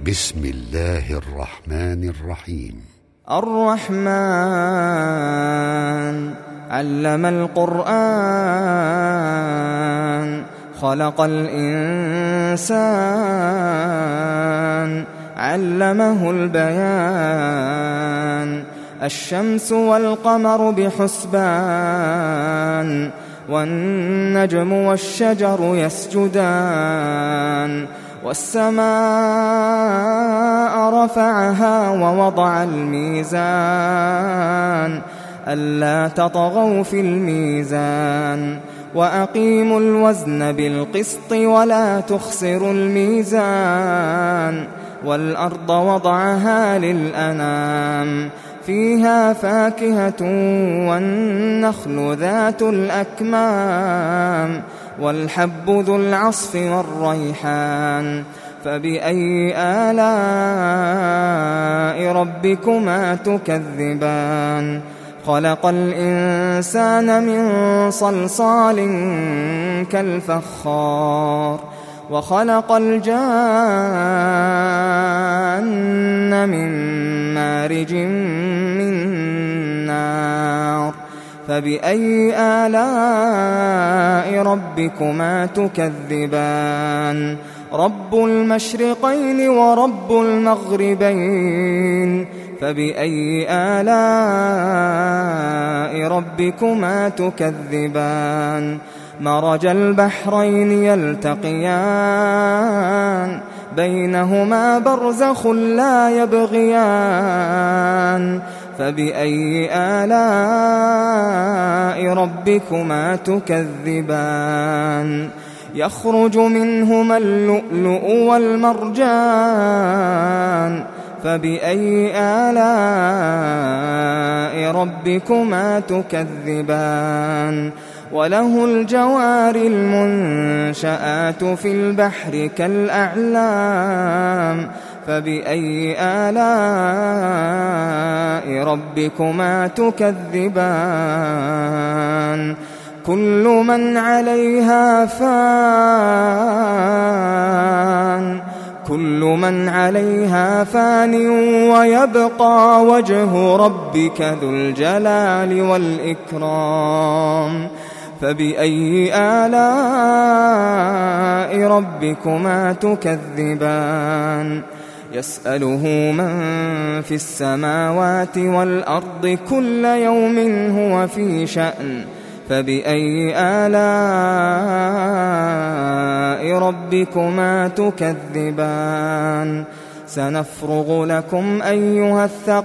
بسم الله الرحمن الرحيم. الرحمن علم القرآن خلق الإنسان علمه البيان الشمس والقمر بحسبان والنجم والشجر يسجدان والسماء رفعها ووضع الميزان ألا تطغوا في الميزان وأقيموا الوزن بالقسط ولا تخسروا الميزان والأرض وضعها للأنام فيها فاكهة والنخل ذات الأكمام والحب ذو العصف والريحان فبأي آلاء ربكما تكذبان خلق الإنسان من صلصال كالفخار وخلق الجان من مارج من نار فبأي آلاء ربكما تكذبان رب المشرقين ورب المغربين فبأي آلاء ربكما تكذبان مرج البحرين يلتقيان بينهما برزخ لا يبغيان فبأي آلاء ربكما تكذبان يخرج منهما اللؤلؤ والمرجان فبأي آلاء ربكما تكذبان وله الجوار المنشآت في البحر كالأعلام فبأي آلاء ربكما تكذبان كل من عليها فان ويبقى وجه ربك ذو الجلال والإكرام فبأي آلاء ربكما تكذبان يسأله من في السماوات والأرض كل يوم هو في شأن فبأي آلاء ربكما تكذبان سنفرغ لكم أيها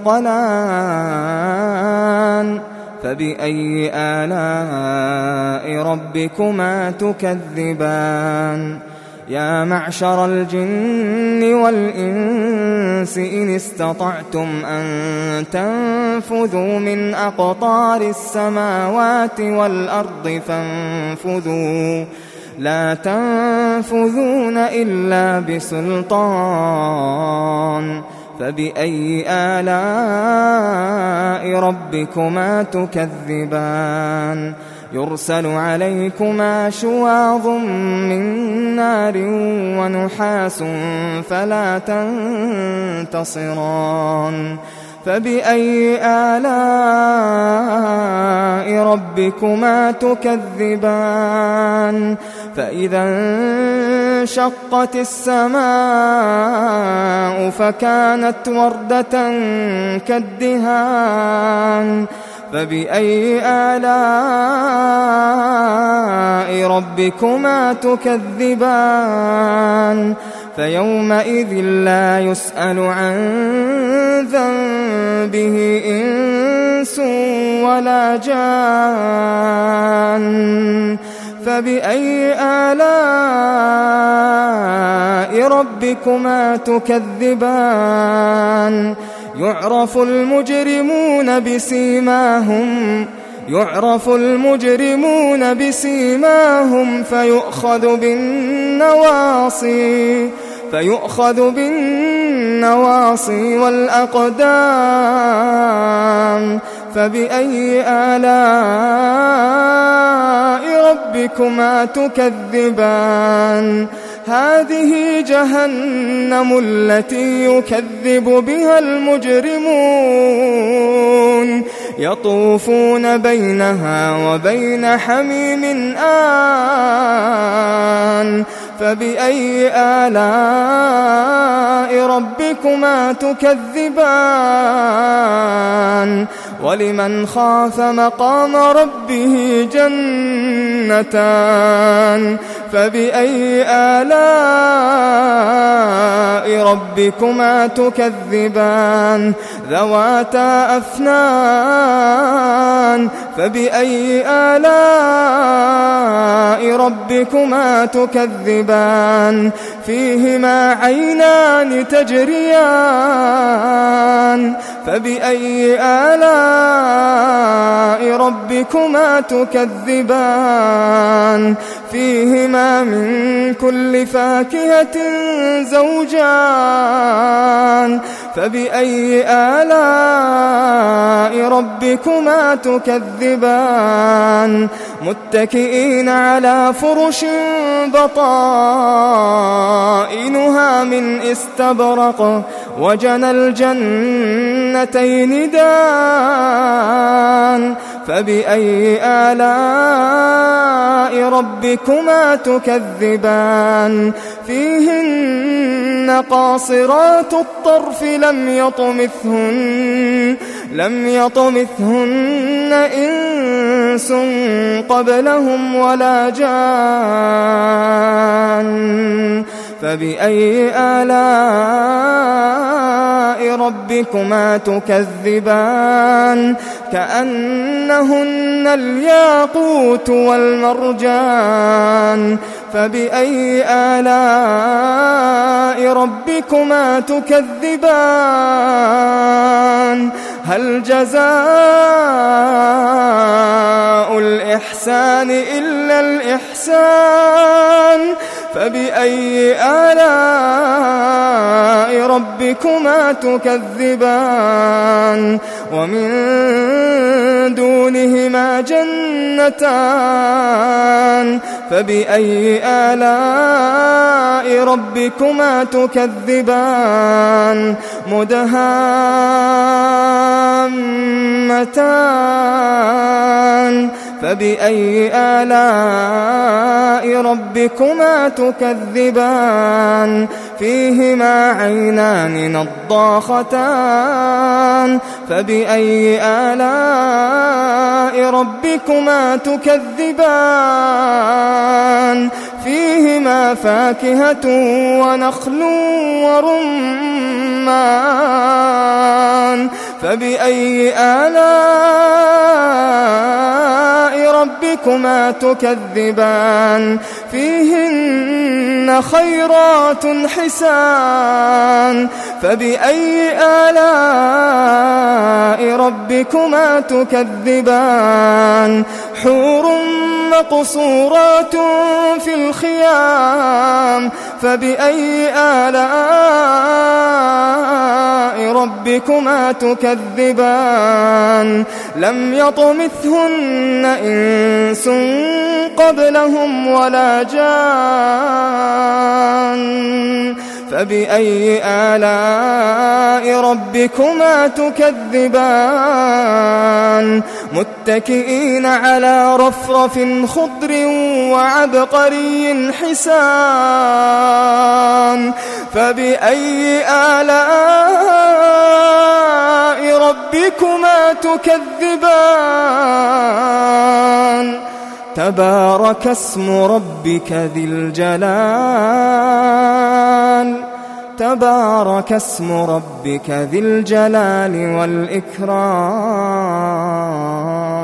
الثقلان فبأي آلاء ربكما تكذبان يا معشر الجن والإنس إن استطعتم أن تنفذوا من أقطار السماوات والأرض فانفذوا لا تنفذون إلا بسلطان فبأي آلاء ربكما تكذبان يرسل عليكما شواظ من نار ونحاس فلا تنتصران فبأي آلاء ربكما تكذبان فإذا انشقت السماء فكانت وردة كالدهان فبأي آلاء ربكما تكذبان فيومئذ لا يسأل عن ذنبه إنس ولا جان فبأي آلاء ربكما تكذبان يعرف المجرمون بسيماهم فيؤخذ بالنواصي والأقدام فبأي آلاء ربكما تكذبان هذه جهنم التي يكذب بها المجرمون يطوفون بينها وبين حميم آن فبأي آلاء ربكما تكذبان ولمن خاف مقام ربه جنتان فبأي آلاء ربكما تكذبان ذواتا أفنان فبأي آلاء ربكما تكذبان فيهما عينان تجريان فبأي آلاء ربكما تكذبان فيهما من كل فاكهة زوجان فبأي آلاء ربكما تكذبان متكئين على فرش بطائنها من استبرق وجنى الجنتين دان فبأي آلاء ربكما تكذبان فيهن قاصرات الطرف لم يطمثهن إنس قبلهم ولا جان فبأي آلاء ربكما تكذبان كأنهن الياقوت والمرجان فبأي آلاء ربكما تكذبان هل جزاء الإحسان إلا الإحسان فبأي آلاء ربكما تكذبان ومن دونهما جنتان فبأي آلاء ربكما تكذبان مدهامتان فبأي آلاء ربكما تكذبان فيهما عينان نضاختان فبأي آلاء ربكما تكذبان فيهما فاكهة ونخل ورمان فبأي آلاء ربكما تكذبان فيهن خيرات حسان فبأي آلاء ربكما تكذبان حور مقصورات في الخيام فبأي آلاء ربكما تكذبان لم يطمثهن إنس قبلهم ولا جان فبأي آلاء ربكما تكذبان متكئين على رفرف خضر وعبقري حسان فبأي آلاء ربكما تكذبان تبارك اسم ربك ذي الجلال تبارك اسم ربك ذي الجلال والإكرام